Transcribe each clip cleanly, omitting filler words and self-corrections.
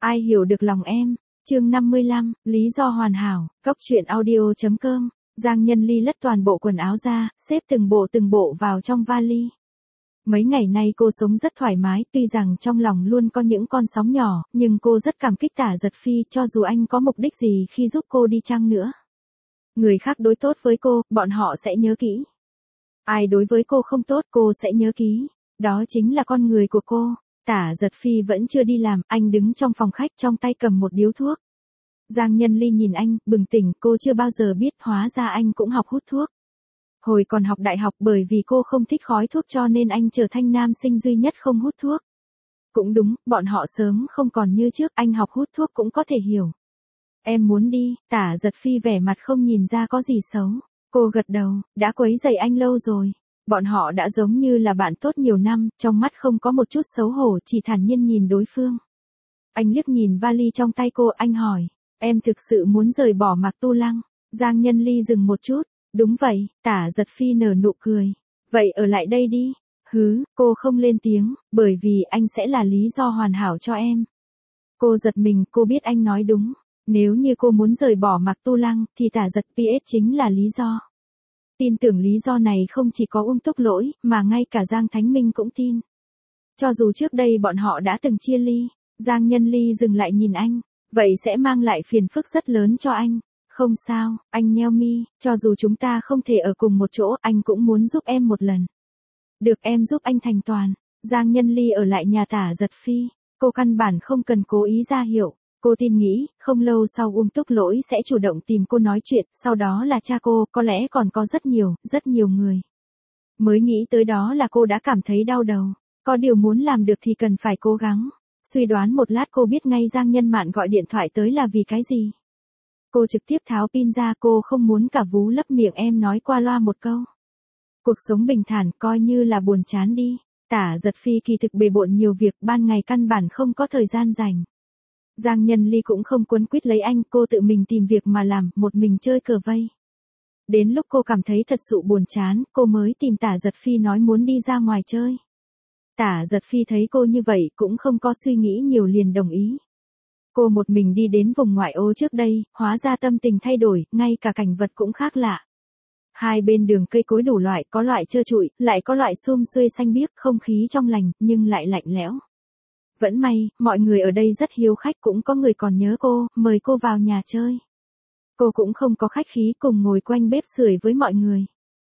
Ai hiểu được lòng em? Chương 55, lý do hoàn hảo, Cóc truyện audio.com. Giang Nhân Ly lất toàn bộ quần áo ra, xếp từng bộ vào trong vali. Mấy ngày nay cô sống rất thoải mái, tuy rằng trong lòng luôn có những con sóng nhỏ, nhưng cô rất cảm kích Tả Giật Phi, cho dù anh có mục đích gì khi giúp cô đi chăng nữa. Người khác đối tốt với cô, bọn họ sẽ nhớ kỹ. Ai đối với cô không tốt, cô sẽ nhớ kỹ. Đó chính là con người của cô. Tả Giật Phi vẫn chưa đi làm, anh đứng trong phòng khách trong tay cầm một điếu thuốc. Giang Nhân Ly nhìn anh, bừng tỉnh, cô chưa bao giờ biết hóa ra anh cũng học hút thuốc. Hồi còn học đại học bởi vì cô không thích khói thuốc cho nên anh trở thành nam sinh duy nhất không hút thuốc. Cũng đúng, bọn họ sớm không còn như trước, anh học hút thuốc cũng có thể hiểu. Em muốn đi, Tả Giật Phi vẻ mặt không nhìn ra có gì xấu. Cô gật đầu, đã quấy rầy anh lâu rồi. Bọn họ đã giống như là bạn tốt nhiều năm, trong mắt không có một chút xấu hổ, chỉ thản nhiên nhìn đối phương. Anh liếc nhìn vali trong tay cô, anh hỏi, em thực sự muốn rời bỏ Mạc Tu Lăng? Giang Nhân Ly dừng một chút, đúng vậy, Tả Giật Phi nở nụ cười. Vậy ở lại đây đi. Cô không lên tiếng, bởi vì anh sẽ là lý do hoàn hảo cho em. Cô giật mình, cô biết anh nói đúng. Nếu như cô muốn rời bỏ Mạc Tu Lăng, thì Tả Giật PS chính là lý do. Tin tưởng lý do này không chỉ có Túc Lỗi, mà ngay cả Giang Thánh Minh cũng tin. Cho dù trước đây bọn họ đã từng chia ly, Giang Nhân Ly dừng lại nhìn anh, vậy sẽ mang lại phiền phức rất lớn cho anh. Không sao, anh nheo mi, cho dù chúng ta không thể ở cùng một chỗ, anh cũng muốn giúp em một lần. Được, em giúp anh thành toàn. Giang Nhân Ly ở lại nhà Tả Giật Phi, cô căn bản không cần cố ý ra hiệu. Cô tin nghĩ, không lâu sau Túc Lỗi sẽ chủ động tìm cô nói chuyện, sau đó là cha cô, có lẽ còn có rất nhiều người. Mới nghĩ tới đó là cô đã cảm thấy đau đầu. Có điều muốn làm được thì cần phải cố gắng. Suy đoán một lát cô biết ngay Giang Nhân Mạn gọi điện thoại tới là vì cái gì. Cô trực tiếp tháo pin ra, cô không muốn cả vú lấp miệng em nói qua loa một câu. Cuộc sống bình thản coi như là buồn chán đi. Tả Giật Phi kỳ thực bề bộn nhiều việc, ban ngày căn bản không có thời gian rảnh. Giang Nhân Ly cũng không quấn quýt lấy anh, cô tự mình tìm việc mà làm, một mình chơi cờ vây. Đến lúc cô cảm thấy thật sự buồn chán, cô mới tìm Tả Giật Phi nói muốn đi ra ngoài chơi. Tả Giật Phi thấy cô như vậy cũng không có suy nghĩ nhiều liền đồng ý. Cô một mình đi đến vùng ngoại ô trước đây, hóa ra tâm tình thay đổi, ngay cả cảnh vật cũng khác lạ. Hai bên đường cây cối đủ loại, có loại trơ trụi, lại có loại sum xuê xanh biếc, không khí trong lành, nhưng lại lạnh lẽo. Vẫn may, mọi người ở đây rất hiếu khách, cũng có người còn nhớ cô, mời cô vào nhà chơi. Cô cũng không có khách khí, cùng ngồi quanh bếp sưởi với mọi người.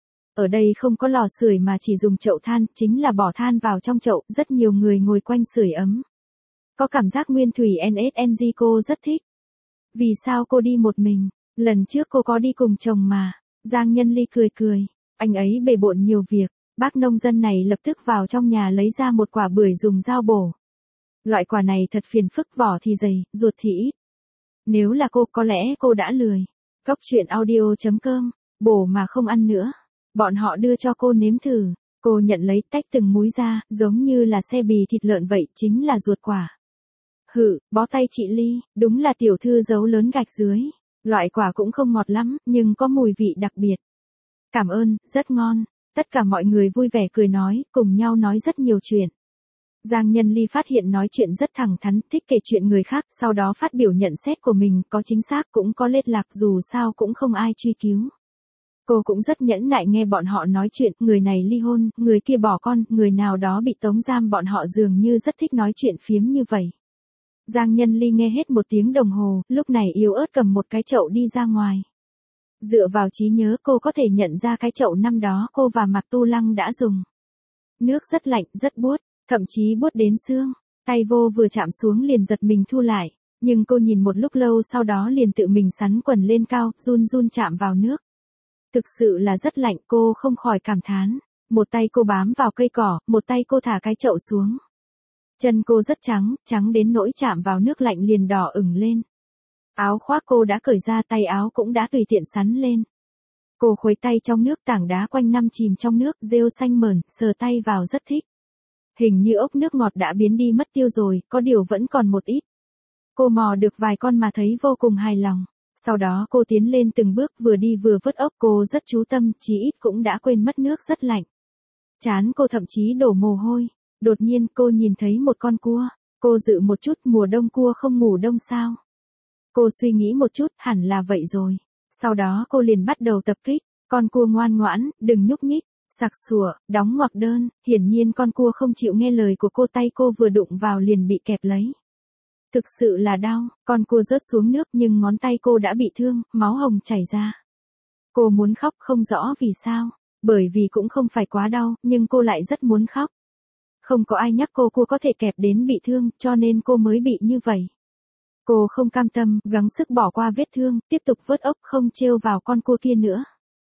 Ở đây không có lò sưởi mà chỉ dùng chậu than, chính là bỏ than vào trong chậu, rất nhiều người ngồi quanh sưởi ấm. Có cảm giác nguyên thủy NSNG, cô rất thích. Vì sao cô đi một mình? Lần trước cô có đi cùng chồng mà. Giang Nhân Ly cười. Anh ấy bề bộn nhiều việc. Bác nông dân này lập tức vào trong nhà lấy ra một quả bưởi dùng dao bổ. Loại quả này thật phiền phức, vỏ thì dày, ruột thì ít. Nếu là cô, có lẽ cô đã lười. Cóc truyện audio.com, bổ mà không ăn nữa. Bọn họ đưa cho cô nếm thử. Cô nhận lấy, tách từng múi ra, giống như là xe bì thịt lợn vậy, chính là ruột quả. Bó tay chị Ly, đúng là tiểu thư dấu lớn gạch dưới. Loại quả cũng không ngọt lắm, nhưng có mùi vị đặc biệt. Cảm ơn, rất ngon. Tất cả mọi người vui vẻ cười nói, cùng nhau nói rất nhiều chuyện. Giang Nhân Ly phát hiện nói chuyện rất thẳng thắn, thích kể chuyện người khác, sau đó phát biểu nhận xét của mình, có chính xác cũng có lệch lạc, dù sao cũng không ai truy cứu. Cô cũng rất nhẫn nại nghe bọn họ nói chuyện, người này ly hôn, người kia bỏ con, người nào đó bị tống giam, bọn họ dường như rất thích nói chuyện phiếm như vậy. Giang Nhân Ly nghe hết 1 tiếng đồng hồ, lúc này yếu ớt cầm một cái chậu đi ra ngoài. Dựa vào trí nhớ cô có thể nhận ra cái chậu năm đó cô và Mạc Tu Lăng đã dùng. Nước rất lạnh, rất buốt, thậm chí buốt đến xương. Tay vô vừa chạm xuống liền giật mình thu lại. Nhưng cô nhìn một lúc lâu sau đó liền tự mình sắn quần lên cao, run chạm vào nước. Thực sự là rất lạnh, cô không khỏi cảm thán. Một tay cô bám vào cây cỏ, một tay cô thả cái chậu xuống. Chân cô rất trắng đến nỗi chạm vào nước lạnh liền đỏ ửng lên. Áo khoác cô đã cởi ra, tay áo cũng đã tùy tiện sắn lên. Cô khuấy tay trong nước, tảng đá quanh năm chìm trong nước, rêu xanh mởn, sờ tay vào rất thích. Hình như ốc nước ngọt đã biến đi mất tiêu rồi, có điều vẫn còn một ít. Cô mò được vài con mà thấy vô cùng hài lòng. Sau đó cô tiến lên từng bước, vừa đi vừa vớt ốc, cô rất chú tâm, chí ít cũng đã quên mất nước rất lạnh. Trán cô thậm chí đổ mồ hôi. Đột nhiên cô nhìn thấy một con cua. Cô dự một chút, mùa đông cua không ngủ đông sao? Cô suy nghĩ một chút, hẳn là vậy rồi. Sau đó cô liền bắt đầu tập kích. Con cua ngoan ngoãn, đừng nhúc nhích. Sặc sủa, đóng ngoặc đơn, hiển nhiên con cua không chịu nghe lời của cô, tay cô vừa đụng vào liền bị kẹp lấy. Thực sự là đau, con cua rớt xuống nước nhưng ngón tay cô đã bị thương, máu hồng chảy ra. Cô muốn khóc không rõ vì sao, bởi vì cũng không phải quá đau, nhưng cô lại rất muốn khóc. Không có ai nhắc cô cua có thể kẹp đến bị thương, cho nên cô mới bị như vậy. Cô không cam tâm, gắng sức bỏ qua vết thương, tiếp tục vớt ốc không trêu vào con cua kia nữa.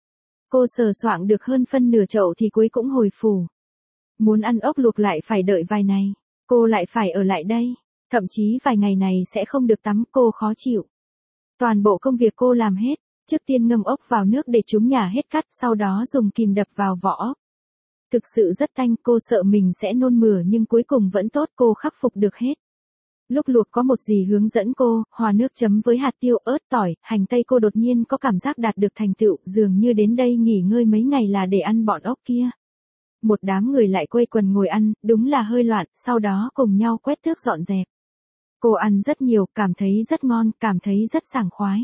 Cô sờ soạng được hơn phân nửa chậu thì cuối cũng hồi phủ. Muốn ăn ốc luộc lại phải đợi vài ngày, cô lại phải ở lại đây. Thậm chí vài ngày này sẽ không được tắm, cô khó chịu. Toàn bộ công việc cô làm hết, trước tiên ngâm ốc vào nước để chúng nhả hết cát, sau đó dùng kìm đập vào vỏ ốc. Thực sự rất tanh, cô sợ mình sẽ nôn mửa nhưng cuối cùng vẫn tốt, cô khắc phục được hết. Lúc luộc có một dì hướng dẫn cô, hòa nước chấm với hạt tiêu, ớt, tỏi, hành tây, cô đột nhiên có cảm giác đạt được thành tựu, dường như đến đây nghỉ ngơi mấy ngày là để ăn bọn ốc kia. Một đám người lại quây quần ngồi ăn, đúng là hơi loạn, sau đó cùng nhau quét tước dọn dẹp. Cô ăn rất nhiều, cảm thấy rất ngon, cảm thấy rất sảng khoái.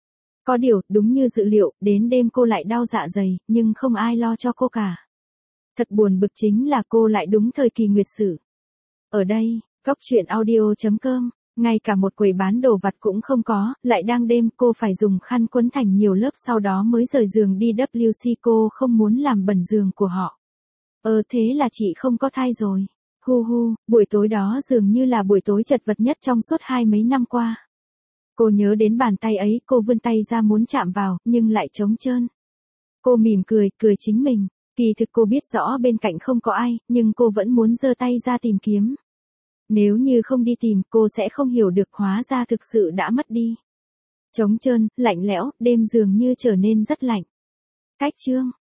Có điều, đúng như dự liệu, đến đêm cô lại đau dạ dày, nhưng không ai lo cho cô cả. Thật buồn bực chính là cô lại đúng thời kỳ nguyệt sự. Ở đây, Góc Chuyện Audio.com, ngay cả một quầy bán đồ vặt cũng không có, lại đang đêm, cô phải dùng khăn quấn thành nhiều lớp sau đó mới rời giường đi WC, cô không muốn làm bẩn giường của họ. Thế là chị không có thai rồi. Hu hu, buổi tối đó dường như là buổi tối chật vật nhất trong suốt mấy năm qua. Cô nhớ đến bàn tay ấy, cô vươn tay ra muốn chạm vào, nhưng lại trống trơn. Cô mỉm cười, cười chính mình. Kỳ thực cô biết rõ bên cạnh không có ai, nhưng cô vẫn muốn giơ tay ra tìm kiếm. Nếu như không đi tìm, cô sẽ không hiểu được, hóa ra thực sự đã mất đi. Trống trơn, lạnh lẽo, đêm dường như trở nên rất lạnh. Cách chương